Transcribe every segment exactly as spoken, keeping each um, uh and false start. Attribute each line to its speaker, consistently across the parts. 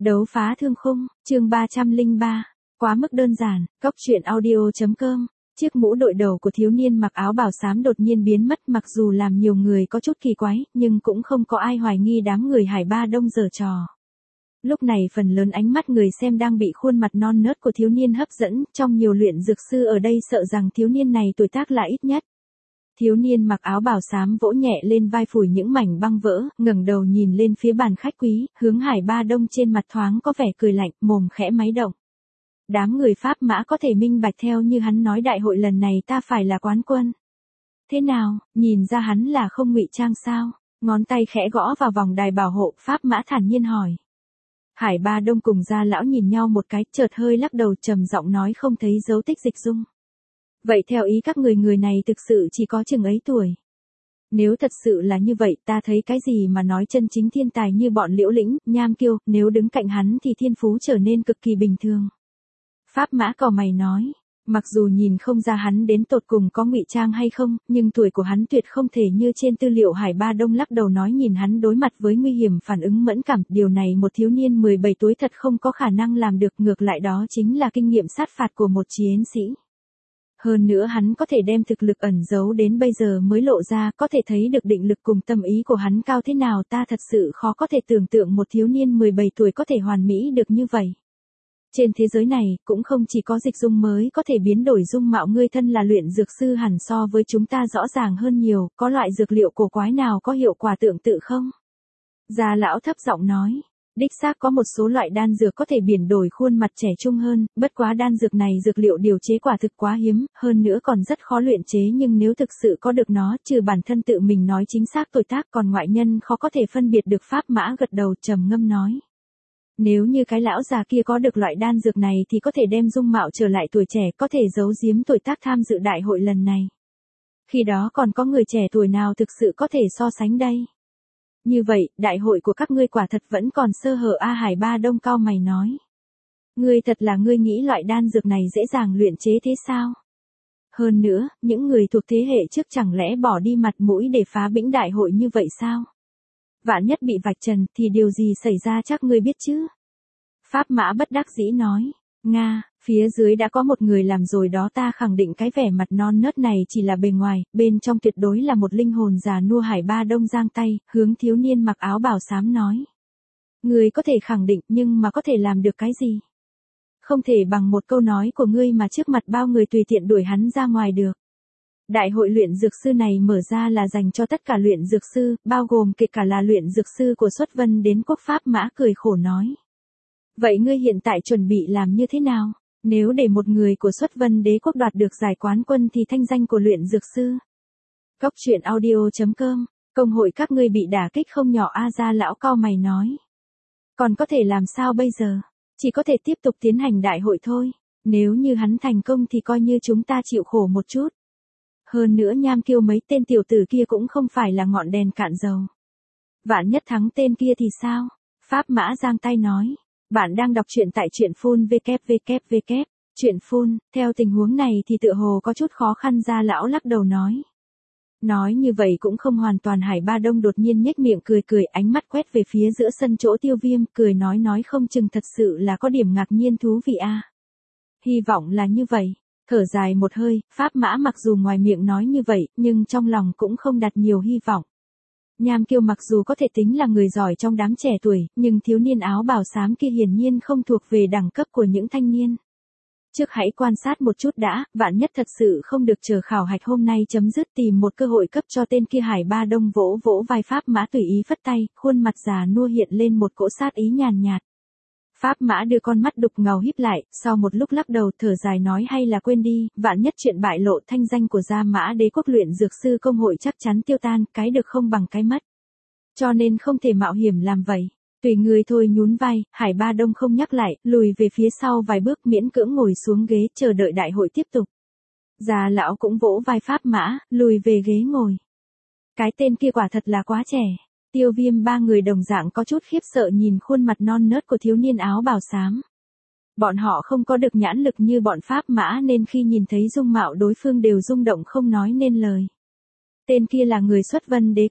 Speaker 1: Đấu phá thương khung, chương ba trăm lẻ ba. Quá mức đơn giản, Cóc truyện audio.com. Chiếc mũ đội đầu của thiếu niên mặc áo bào xám đột nhiên biến mất, mặc dù làm nhiều người có chút kỳ quái, nhưng cũng không có ai hoài nghi đám người Hải Ba Đông giở trò. Lúc này phần lớn ánh mắt người xem đang bị khuôn mặt non nớt của thiếu niên hấp dẫn, trong nhiều luyện dược sư ở đây sợ rằng thiếu niên này tuổi tác là ít nhất. Thiếu niên mặc áo bào xám vỗ nhẹ lên vai phủi những mảnh băng vỡ, ngẩng đầu nhìn lên phía bàn khách quý, hướng Hải Ba Đông trên mặt thoáng có vẻ cười lạnh, mồm khẽ máy động. Đám người Pháp Mã có thể minh bạch theo như hắn nói đại hội lần này ta phải là quán quân. Thế nào, nhìn ra hắn là không ngụy trang sao? Ngón tay khẽ gõ vào vòng đài bảo hộ, Pháp Mã thản nhiên hỏi. Hải Ba Đông cùng Gia Lão nhìn nhau một cái, chợt hơi lắc đầu trầm giọng nói không thấy dấu tích Dịch Dung. Vậy theo ý các người người này thực sự chỉ có chừng ấy tuổi. Nếu thật sự là như vậy ta thấy cái gì mà nói chân chính thiên tài như bọn Liễu Lĩnh, Nham Kiêu, nếu đứng cạnh hắn thì thiên phú trở nên cực kỳ bình thường. Pháp Mã cau mày nói, mặc dù nhìn không ra hắn đến tột cùng có ngụy trang hay không, nhưng tuổi của hắn tuyệt không thể như trên tư liệu. Hải Ba Đông lắc đầu nói nhìn hắn đối mặt với nguy hiểm phản ứng mẫn cảm, điều này một thiếu niên mười bảy tuổi thật không có khả năng làm được, ngược lại đó chính là kinh nghiệm sát phạt của một chiến sĩ. Hơn nữa hắn có thể đem thực lực ẩn giấu đến bây giờ mới lộ ra, có thể thấy được định lực cùng tâm ý của hắn cao thế nào. Ta thật sự khó có thể tưởng tượng một thiếu niên mười bảy tuổi có thể hoàn mỹ được như vậy. Trên thế giới này, cũng không chỉ có Dịch Dung mới có thể biến đổi dung mạo, ngươi thân là luyện dược sư hẳn so với chúng ta rõ ràng hơn nhiều, có loại dược liệu cổ quái nào có hiệu quả tương tự không? Gia Lão thấp giọng nói. Đích xác có một số loại đan dược có thể biến đổi khuôn mặt trẻ trung hơn, bất quá đan dược này dược liệu điều chế quả thực quá hiếm, hơn nữa còn rất khó luyện chế, nhưng nếu thực sự có được nó, trừ bản thân tự mình nói chính xác tuổi tác, còn ngoại nhân khó có thể phân biệt được. Pháp Mã gật đầu trầm ngâm nói. Nếu như cái lão già kia có được loại đan dược này thì có thể đem dung mạo trở lại tuổi trẻ, có thể giấu giếm tuổi tác tham dự đại hội lần này. Khi đó còn có người trẻ tuổi nào thực sự có thể so sánh đây? Như vậy, đại hội của các ngươi quả thật vẫn còn sơ hở a. Hải Ba Đông cau mày nói. Ngươi thật là ngươi nghĩ loại đan dược này dễ dàng luyện chế thế sao? Hơn nữa, những người thuộc thế hệ trước chẳng lẽ bỏ đi mặt mũi để phá bĩnh đại hội như vậy sao? Vạn nhất bị vạch trần thì điều gì xảy ra chắc ngươi biết chứ? Pháp Mã bất đắc dĩ nói. Nga, phía dưới đã có một người làm rồi đó, ta khẳng định cái vẻ mặt non nớt này chỉ là bề ngoài, bên trong tuyệt đối là một linh hồn già nua. Hải Ba Đông giang tay, hướng thiếu niên mặc áo bào xám nói. Ngươi có thể khẳng định nhưng mà có thể làm được cái gì? Không thể bằng một câu nói của ngươi mà trước mặt bao người tùy tiện đuổi hắn ra ngoài được. Đại hội luyện dược sư này mở ra là dành cho tất cả luyện dược sư, bao gồm kể cả là luyện dược sư của Xuất Vân Đế Quốc. Pháp Mã cười khổ nói. Vậy ngươi hiện tại chuẩn bị làm như thế nào? Nếu để một người của Xuất Vân Đế Quốc đoạt được giải quán quân thì thanh danh của luyện dược sư. Cóc truyện audio.com, công hội các ngươi bị đả kích không nhỏ a. Gia Lão cau mày nói. Còn có thể làm sao bây giờ? Chỉ có thể tiếp tục tiến hành đại hội thôi. Nếu như hắn thành công thì coi như chúng ta chịu khổ một chút. Hơn nữa Nham Kiêu mấy tên tiểu tử kia cũng không phải là ngọn đèn cạn dầu. Vạn nhất thắng tên kia thì sao? Pháp Mã giang tay nói. Bạn đang đọc truyện tại truyện phun www. Truyện phun, theo tình huống này thì tựa hồ có chút khó khăn. Gia Lão lắc đầu nói. Nói như vậy cũng không hoàn toàn. Hải Ba Đông đột nhiên nhếch miệng cười cười, ánh mắt quét về phía giữa sân chỗ Tiêu Viêm, cười nói nói không chừng thật sự là có điểm ngạc nhiên thú vị a. À. Hy vọng là như vậy. Thở dài một hơi, Pháp Mã mặc dù ngoài miệng nói như vậy, nhưng trong lòng cũng không đặt nhiều hy vọng. Nham Kiêu mặc dù có thể tính là người giỏi trong đám trẻ tuổi, nhưng thiếu niên áo bào xám kia hiển nhiên không thuộc về đẳng cấp của những thanh niên. Trước hãy quan sát một chút đã, vạn nhất thật sự không được chờ khảo hạch hôm nay chấm dứt tìm một cơ hội cấp cho tên kia. Hải Ba Đông vỗ vỗ vai Pháp Mã tùy ý phất tay, khuôn mặt già nua hiện lên một cỗ sát ý nhàn nhạt. Pháp Mã đưa con mắt đục ngầu híp lại, sau một lúc lắc đầu thở dài nói hay là quên đi, vạn nhất chuyện bại lộ, thanh danh của Gia Mã Đế Quốc luyện dược sư công hội chắc chắn tiêu tan, cái được không bằng cái mất. Cho nên không thể mạo hiểm làm vậy. Tùy người thôi. Nhún vai, Hải Ba Đông không nhắc lại, lùi về phía sau vài bước, miễn cưỡng ngồi xuống ghế chờ đợi đại hội tiếp tục. Gia Lão cũng vỗ vai Pháp Mã, lùi về ghế ngồi. Cái tên kia quả thật là quá trẻ. Tiêu Viêm ba người đồng dạng có chút khiếp sợ nhìn khuôn mặt non nớt của thiếu niên áo bào xám. Bọn họ không có được nhãn lực như bọn Pháp Mã nên khi nhìn thấy dung mạo đối phương đều rung động không nói nên lời. Tên kia là người Xuất Vân Đế Quốc.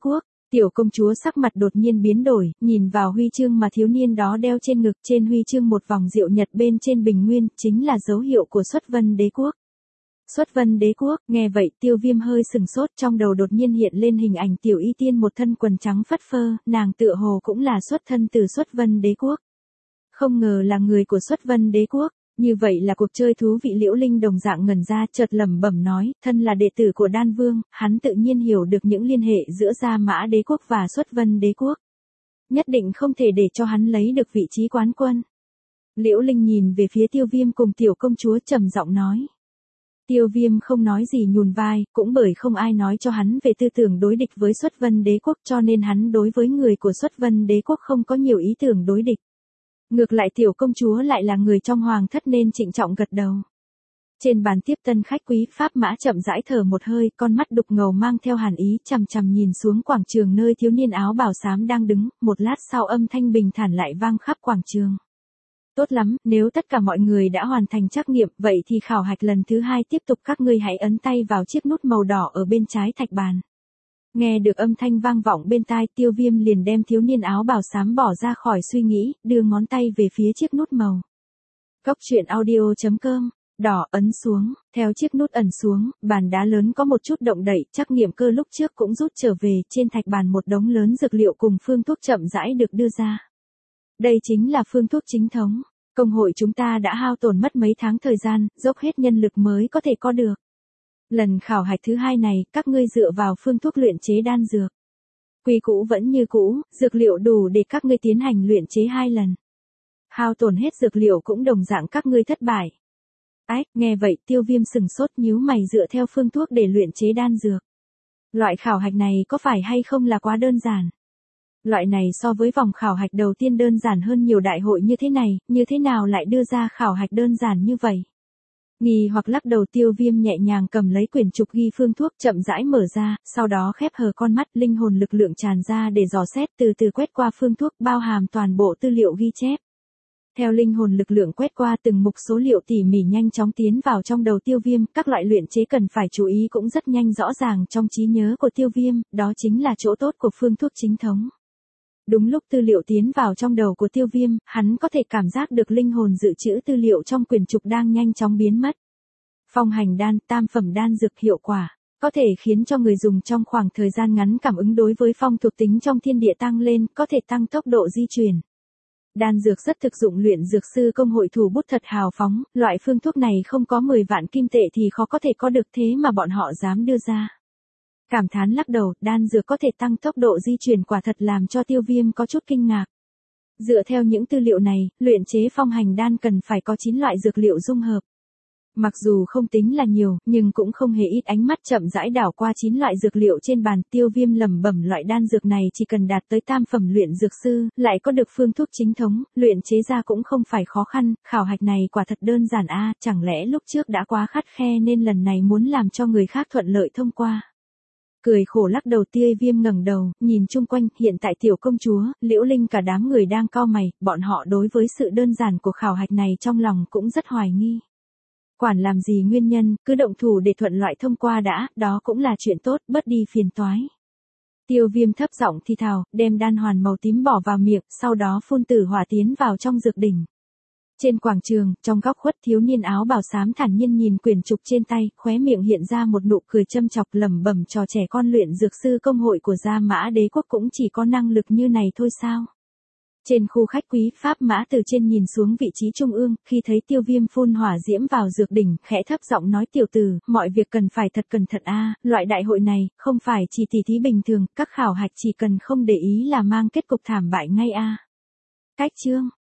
Speaker 1: Tiểu công chúa sắc mặt đột nhiên biến đổi, nhìn vào huy chương mà thiếu niên đó đeo trên ngực, trên huy chương một vòng diệu nhật bên trên bình nguyên, chính là dấu hiệu của Xuất Vân Đế quốc. Xuất Vân Đế quốc, nghe vậy Tiêu Viêm hơi sừng sốt, trong đầu đột nhiên hiện lên hình ảnh Tiểu Y Tiên một thân quần trắng phất phơ, nàng tựa hồ cũng là xuất thân từ Xuất Vân Đế quốc. Không ngờ là người của Xuất Vân Đế quốc. Như vậy là cuộc chơi thú vị. Liễu Linh đồng dạng ngẩn ra, chợt lẩm bẩm nói, thân là đệ tử của Đan Vương, hắn tự nhiên hiểu được những liên hệ giữa Gia Mã Đế quốc và Xuất Vân Đế quốc. Nhất định không thể để cho hắn lấy được vị trí quán quân. Liễu Linh nhìn về phía Tiêu Viêm cùng tiểu công chúa trầm giọng nói. Tiêu Viêm không nói gì nhún vai, cũng bởi không ai nói cho hắn về tư tưởng đối địch với Xuất Vân Đế quốc, cho nên hắn đối với người của Xuất Vân Đế quốc không có nhiều ý tưởng đối địch. Ngược lại tiểu công chúa lại là người trong hoàng thất nên trịnh trọng gật đầu. Trên bàn tiếp tân khách quý Pháp Mã chậm rãi thở một hơi, con mắt đục ngầu mang theo hàn ý chằm chằm nhìn xuống quảng trường nơi thiếu niên áo bào xám đang đứng, một lát sau âm thanh bình thản lại vang khắp quảng trường. Tốt lắm, nếu tất cả mọi người đã hoàn thành trắc nghiệm, vậy thì khảo hạch lần thứ hai tiếp tục, các ngươi hãy ấn tay vào chiếc nút màu đỏ ở bên trái thạch bàn. Nghe được âm thanh vang vọng bên tai, Tiêu Viêm liền đem thiếu niên áo bào xám bỏ ra khỏi suy nghĩ, đưa ngón tay về phía chiếc nút màu. Cốc truyện audio chấm com, đỏ ấn xuống, theo chiếc nút ẩn xuống, bàn đá lớn có một chút động đậy, trắc nghiệm cơ lúc trước cũng rút trở về, trên thạch bàn một đống lớn dược liệu cùng phương thuốc chậm rãi được đưa ra. Đây chính là phương thuốc chính thống, công hội chúng ta đã hao tổn mất mấy tháng thời gian, dốc hết nhân lực mới có thể có được. Lần khảo hạch thứ hai này, các ngươi dựa vào phương thuốc luyện chế đan dược. Quy cũ vẫn như cũ, dược liệu đủ để các ngươi tiến hành luyện chế hai lần. Hao tổn hết dược liệu cũng đồng dạng các ngươi thất bại. Ách, nghe vậy Tiêu Viêm sừng sốt nhíu mày, dựa theo phương thuốc để luyện chế đan dược. Loại khảo hạch này có phải hay không là quá đơn giản? Loại này so với vòng khảo hạch đầu tiên đơn giản hơn nhiều. Đại hội như thế này, như thế nào lại đưa ra khảo hạch đơn giản như vậy? Nghi hoặc lắc đầu, Tiêu Viêm nhẹ nhàng cầm lấy quyển trục ghi phương thuốc, chậm rãi mở ra, sau đó khép hờ con mắt, linh hồn lực lượng tràn ra để dò xét, từ từ quét qua phương thuốc, bao hàm toàn bộ tư liệu ghi chép. Theo linh hồn lực lượng quét qua, từng mục số liệu tỉ mỉ nhanh chóng tiến vào trong đầu Tiêu Viêm, các loại luyện chế cần phải chú ý cũng rất nhanh rõ ràng trong trí nhớ của Tiêu Viêm, đó chính là chỗ tốt của phương thuốc chính thống. Đúng lúc tư liệu tiến vào trong đầu của Tiêu Viêm, hắn có thể cảm giác được linh hồn dự trữ tư liệu trong quyển trục đang nhanh chóng biến mất. Phong hành đan, tam phẩm đan dược hiệu quả, có thể khiến cho người dùng trong khoảng thời gian ngắn cảm ứng đối với phong thuộc tính trong thiên địa tăng lên, có thể tăng tốc độ di chuyển. Đan dược rất thực dụng, luyện dược sư công hội thủ bút thật hào phóng, loại phương thuốc này không có mười vạn kim tệ thì khó có thể có được, thế mà bọn họ dám đưa ra. Cảm thán lắc đầu, đan dược có thể tăng tốc độ di chuyển quả thật làm cho Tiêu Viêm có chút kinh ngạc. Dựa theo những tư liệu này, luyện chế phong hành đan cần phải có chín loại dược liệu dung hợp. Mặc dù không tính là nhiều, nhưng cũng không hề ít. Ánh mắt chậm rãi đảo qua chín loại dược liệu trên bàn, Tiêu Viêm lẩm bẩm, loại đan dược này chỉ cần đạt tới tam phẩm luyện dược sư, lại có được phương thuốc chính thống, luyện chế ra cũng không phải khó khăn, khảo hạch này quả thật đơn giản a, à, chẳng lẽ lúc trước đã quá khắt khe nên lần này muốn làm cho người khác thuận lợi thông qua. Cười khổ lắc đầu, Tiêu Viêm ngẩng đầu, nhìn chung quanh, hiện tại tiểu công chúa, Liễu Linh cả đám người đang cau mày, bọn họ đối với sự đơn giản của khảo hạch này trong lòng cũng rất hoài nghi. Quản làm gì nguyên nhân, cứ động thủ để thuận loại thông qua đã, đó cũng là chuyện tốt, bớt đi phiền toái. Tiêu Viêm thấp giọng thì thào, đem đan hoàn màu tím bỏ vào miệng, sau đó phun tử hỏa tiến vào trong dược đỉnh. Trên quảng trường, trong góc khuất, thiếu niên áo bào xám thản nhiên nhìn quyển trục trên tay, khóe miệng hiện ra một nụ cười châm chọc, lẩm bẩm, trò trẻ con luyện dược sư công hội của Gia Mã Đế quốc cũng chỉ có năng lực như này thôi sao? Trên khu khách quý, Pháp Mã từ trên nhìn xuống vị trí trung ương, khi thấy Tiêu Viêm phun hỏa diễm vào dược đỉnh, khẽ thấp giọng nói, tiểu tử, mọi việc cần phải thật cẩn thận a, à, loại đại hội này, không phải chỉ tỉ thí bình thường, các khảo hạch chỉ cần không để ý là mang kết cục thảm bại ngay a. À. Cách chương